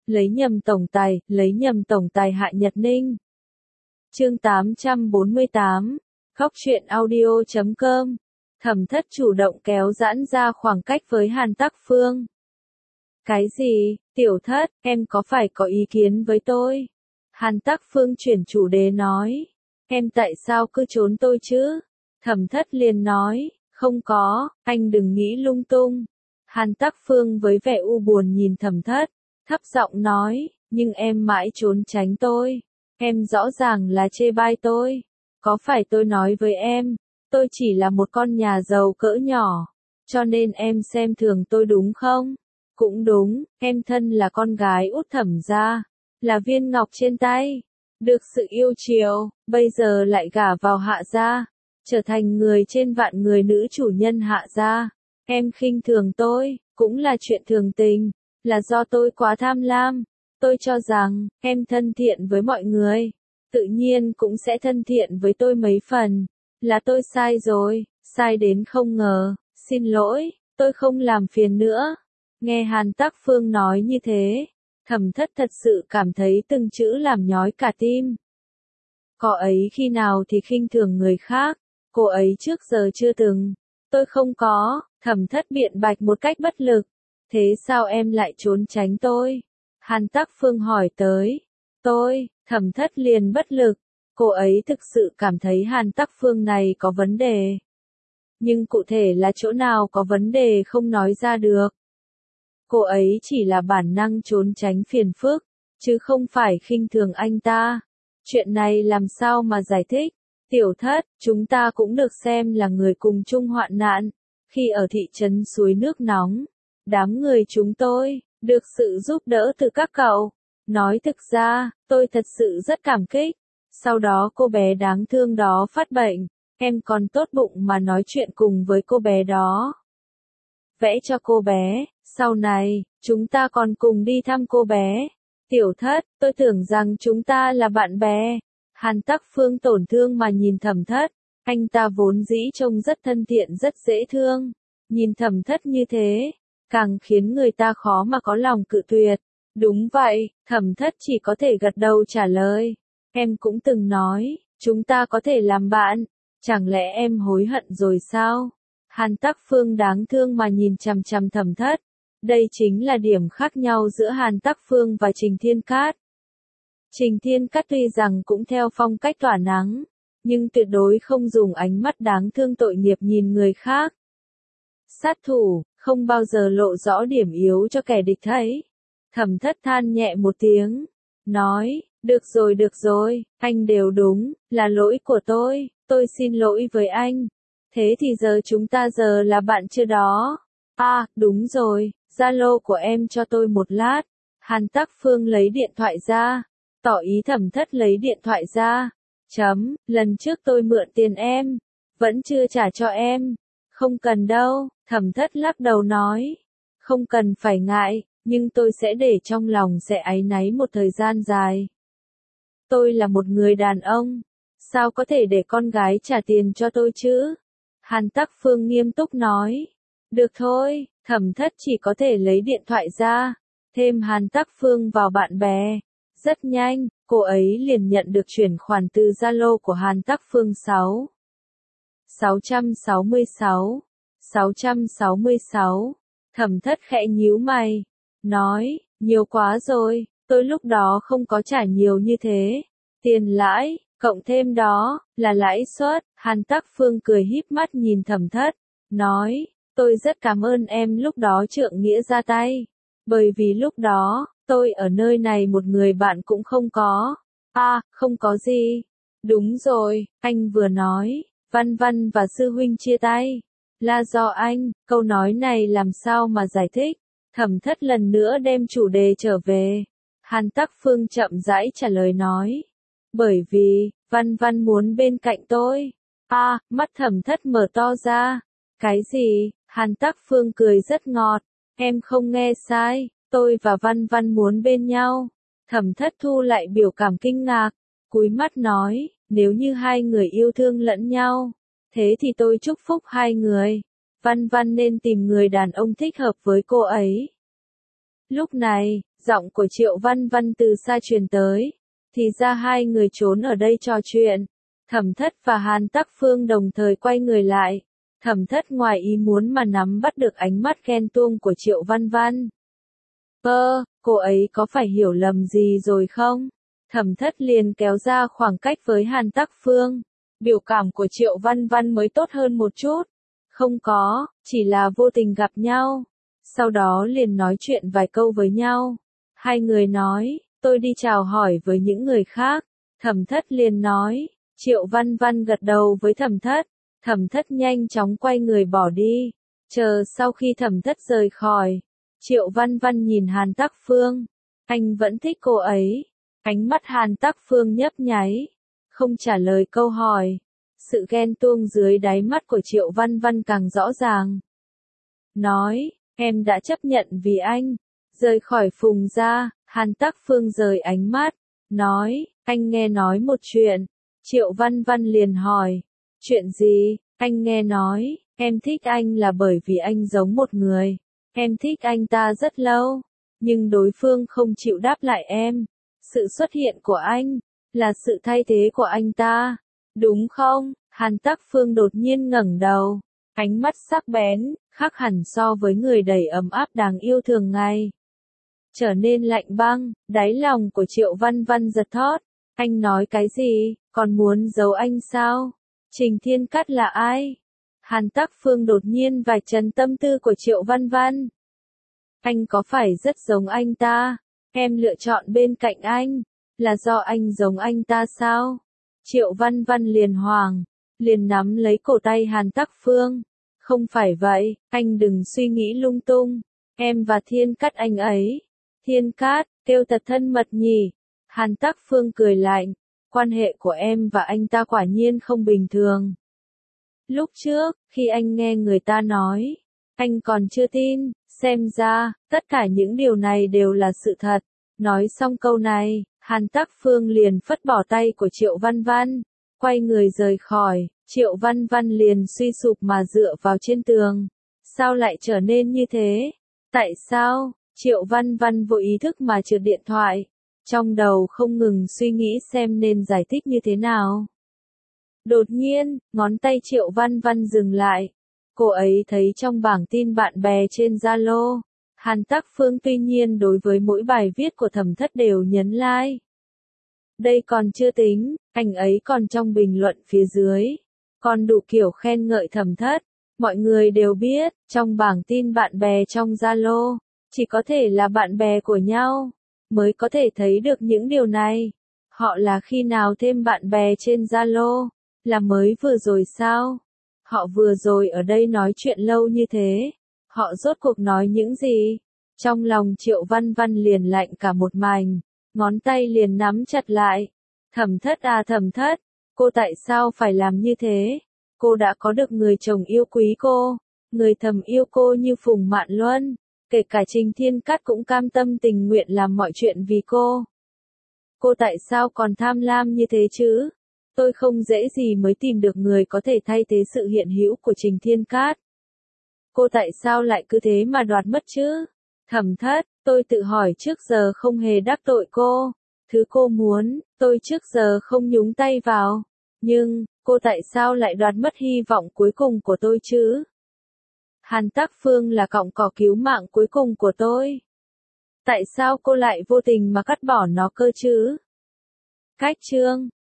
lấy nhầm tổng tài Hạ Nhật Ninh. Chương 848, Góc truyện audio.com. Thẩm Thất chủ động kéo giãn ra khoảng cách với Hàn Tắc Phương. Cái gì, Tiểu Thất, em có phải có ý kiến với tôi? Hàn Tắc Phương chuyển chủ đề nói. Em tại sao cứ trốn tôi chứ? Thẩm Thất liền nói, không có, anh đừng nghĩ lung tung. Hàn Tắc Phương với vẻ u buồn nhìn Thẩm Thất, thấp giọng nói, nhưng em mãi trốn tránh tôi. Em rõ ràng là chê bai tôi. Có phải tôi nói với em, tôi chỉ là một con nhà giàu cỡ nhỏ, cho nên em xem thường tôi đúng không? Cũng đúng, em thân là con gái út Thẩm gia, là viên ngọc trên tay, được sự yêu chiều, bây giờ lại gả vào Hạ gia, trở thành người trên vạn người nữ chủ nhân Hạ gia. Em khinh thường tôi, cũng là chuyện thường tình, là do tôi quá tham lam. Tôi cho rằng, em thân thiện với mọi người, tự nhiên cũng sẽ thân thiện với tôi mấy phần. Là tôi sai rồi, sai đến không ngờ, xin lỗi, tôi không làm phiền nữa. Nghe Hàn Tắc Phương nói như thế, Thẩm Thất thật sự cảm thấy từng chữ làm nhói cả tim. Cô ấy khi nào thì khinh thường người khác, cô ấy trước giờ chưa từng. Tôi không có, Thẩm Thất biện bạch một cách bất lực. Thế sao em lại trốn tránh tôi? Hàn Tắc Phương hỏi tới. Thẩm Thất liền bất lực. Cô ấy thực sự cảm thấy Hàn Tắc Phương này có vấn đề. Nhưng cụ thể là chỗ nào có vấn đề không nói ra được. Cô ấy chỉ là bản năng trốn tránh phiền phức, chứ không phải khinh thường anh ta. Chuyện này làm sao mà giải thích? Tiểu Thất, chúng ta cũng được xem là người cùng chung hoạn nạn. Khi ở thị trấn suối nước nóng, đám người chúng tôi, được sự giúp đỡ từ các cậu. Nói thực ra, tôi thật sự rất cảm kích. Sau đó cô bé đáng thương đó phát bệnh, em còn tốt bụng mà nói chuyện cùng với cô bé đó. Vẽ cho cô bé, sau này, chúng ta còn cùng đi thăm cô bé. Tiểu Thất, tôi tưởng rằng chúng ta là bạn bè. Hàn Tắc Phương tổn thương mà nhìn Thẩm Thất, anh ta vốn dĩ trông rất thân thiện rất dễ thương. Nhìn Thẩm Thất như thế, càng khiến người ta khó mà có lòng cự tuyệt. Đúng vậy, Thẩm Thất chỉ có thể gật đầu trả lời. Em cũng từng nói, chúng ta có thể làm bạn, chẳng lẽ em hối hận rồi sao? Hàn Tắc Phương đáng thương mà nhìn chằm chằm Thẩm Thất. Đây chính là điểm khác nhau giữa Hàn Tắc Phương và Trình Thiên Cát. Trình Thiên Cát tuy rằng cũng theo phong cách tỏa nắng, nhưng tuyệt đối không dùng ánh mắt đáng thương tội nghiệp nhìn người khác. Sát thủ, không bao giờ lộ rõ điểm yếu cho kẻ địch thấy. Thẩm Thất than nhẹ một tiếng, nói, được rồi, anh đều đúng, là lỗi của tôi xin lỗi với anh. Thế thì giờ chúng ta giờ là bạn chưa đó? À, đúng rồi, Zalo của em cho tôi một lát. Hàn Tắc Phương lấy điện thoại ra, tỏ ý Thẩm Thất lấy điện thoại ra. Lần trước tôi mượn tiền em, vẫn chưa trả cho em. Không cần đâu, Thẩm Thất lắc đầu nói. Không cần phải ngại, nhưng tôi sẽ để trong lòng sẽ áy náy một thời gian dài. Tôi là một người đàn ông, sao có thể để con gái trả tiền cho tôi chứ? Hàn Tắc Phương nghiêm túc nói. Được thôi, Thẩm Thất chỉ có thể lấy điện thoại ra, thêm Hàn Tắc Phương vào bạn bè. Rất nhanh, cô ấy liền nhận được chuyển khoản từ Zalo của Hàn Tắc Phương 666. Thẩm Thất khẽ nhíu mày, nói, nhiều quá rồi, tôi lúc đó không có trả nhiều như thế. Tiền lãi, cộng thêm đó, là lãi suất. Hàn Tắc Phương cười híp mắt nhìn Thẩm Thất, nói, tôi rất cảm ơn em lúc đó trượng nghĩa ra tay. Bởi vì lúc đó, tôi ở nơi này một người bạn cũng không có. À, không có gì. Đúng rồi, anh vừa nói, Văn Văn và sư huynh chia tay. Là do anh, câu nói này làm sao mà giải thích? Thẩm Thất lần nữa đem chủ đề trở về. Hàn Tắc Phương chậm rãi trả lời nói. Bởi vì, Văn Văn muốn bên cạnh tôi. À, mắt Thẩm Thất mở to ra. Cái gì? Hàn Tắc Phương cười rất ngọt. Em không nghe sai, tôi và Văn Văn muốn bên nhau. Thẩm Thất thu lại biểu cảm kinh ngạc, cúi mắt nói, nếu như hai người yêu thương lẫn nhau, thế thì tôi chúc phúc hai người. Văn Văn nên tìm người đàn ông thích hợp với cô ấy. Lúc này, giọng của Triệu Văn Văn từ xa truyền tới. Thì ra hai người trốn ở đây trò chuyện. Thẩm Thất và Hàn Tắc Phương đồng thời quay người lại. Thẩm Thất ngoài ý muốn mà nắm bắt được ánh mắt ghen tuông của Triệu Văn Văn. Cô ấy có phải hiểu lầm gì rồi không? Thẩm Thất liền kéo ra khoảng cách với Hàn Tắc Phương. Biểu cảm của Triệu Văn Văn mới tốt hơn một chút. Không có, chỉ là vô tình gặp nhau. Sau đó liền nói chuyện vài câu với nhau. Hai người nói, tôi đi chào hỏi với những người khác. Thẩm Thất liền nói, Triệu Văn Văn gật đầu với Thẩm Thất. Thẩm Thất nhanh chóng quay người bỏ đi. Chờ sau khi Thẩm Thất rời khỏi, Triệu Văn Văn nhìn Hàn Tắc Phương. Anh vẫn thích cô ấy. Ánh mắt Hàn Tắc Phương nhấp nháy. Không trả lời câu hỏi. Sự ghen tuông dưới đáy mắt của Triệu Văn Văn càng rõ ràng. Nói, em đã chấp nhận vì anh. Rời khỏi Phùng gia, Hàn Tắc Phương rời ánh mắt. Nói, anh nghe nói một chuyện. Triệu Văn Văn liền hỏi. Chuyện gì? Anh nghe nói, em thích anh là bởi vì anh giống một người. Em thích anh ta rất lâu. Nhưng đối phương không chịu đáp lại em. Sự xuất hiện của anh, là sự thay thế của anh ta. Đúng không? Hàn Tắc Phương đột nhiên ngẩng đầu. Ánh mắt sắc bén, khác hẳn so với người đầy ấm áp đáng yêu thường ngày. Trở nên lạnh băng, đáy lòng của Triệu Văn Văn giật thót. Anh nói cái gì, còn muốn giấu anh sao? Trình Thiên Cát là ai? Hàn Tắc Phương đột nhiên vạch trần tâm tư của Triệu Văn Văn. Anh có phải rất giống anh ta? Em lựa chọn bên cạnh anh, là do anh giống anh ta sao? Triệu Văn Văn liền hoảng, liền nắm lấy cổ tay Hàn Tắc Phương. Không phải vậy, anh đừng suy nghĩ lung tung. Em và Thiên Cát anh ấy. Thiên Cát, kêu thật thân mật nhỉ? Hàn Tắc Phương cười lạnh. Quan hệ của em và anh ta quả nhiên không bình thường. Lúc trước, khi anh nghe người ta nói, anh còn chưa tin, xem ra, tất cả những điều này đều là sự thật. Nói xong câu này, Hàn Tắc Phương liền phất bỏ tay của Triệu Văn Văn, quay người rời khỏi. Triệu Văn Văn liền suy sụp mà dựa vào trên tường. Sao lại trở nên như thế? Tại sao? Triệu Văn Văn vô ý thức mà trượt điện thoại. Trong đầu không ngừng suy nghĩ xem nên giải thích như thế nào. Đột nhiên, ngón tay Triệu Văn Văn dừng lại. Cô ấy thấy trong bảng tin bạn bè trên Zalo, Hàn Tắc Phương tuy nhiên đối với mỗi bài viết của Thẩm Thất đều nhấn like. Đây còn chưa tính, anh ấy còn trong bình luận phía dưới, còn đủ kiểu khen ngợi Thẩm Thất. Mọi người đều biết, trong bảng tin bạn bè trong Zalo, chỉ có thể là bạn bè của nhau, mới có thể thấy được những điều này. Họ là khi nào thêm bạn bè trên Zalo? Là mới vừa rồi sao? Họ vừa rồi ở đây nói chuyện lâu như thế. Họ rốt cuộc nói những gì? Trong lòng Triệu Văn Văn liền lạnh cả một mảnh, ngón tay liền nắm chặt lại. Thẩm Thất à Thẩm Thất, cô tại sao phải làm như thế? Cô đã có được người chồng yêu quý cô, người thầm yêu cô như Phùng Mạn Luân, kể cả Trình Thiên Cát cũng cam tâm tình nguyện làm mọi chuyện vì cô. Cô tại sao còn tham lam như thế chứ? Tôi không dễ gì mới tìm được người có thể thay thế sự hiện hữu của Trình Thiên Cát. Cô tại sao lại cứ thế mà đoạt mất chứ? Thẩm Thất, tôi tự hỏi trước giờ không hề đắc tội cô. Thứ cô muốn, tôi trước giờ không nhúng tay vào. Nhưng, cô tại sao lại đoạt mất hy vọng cuối cùng của tôi chứ? Hàn Tắc Phương là cọng cỏ cứu mạng cuối cùng của tôi. Tại sao cô lại vô tình mà cắt bỏ nó cơ chứ? Cách chương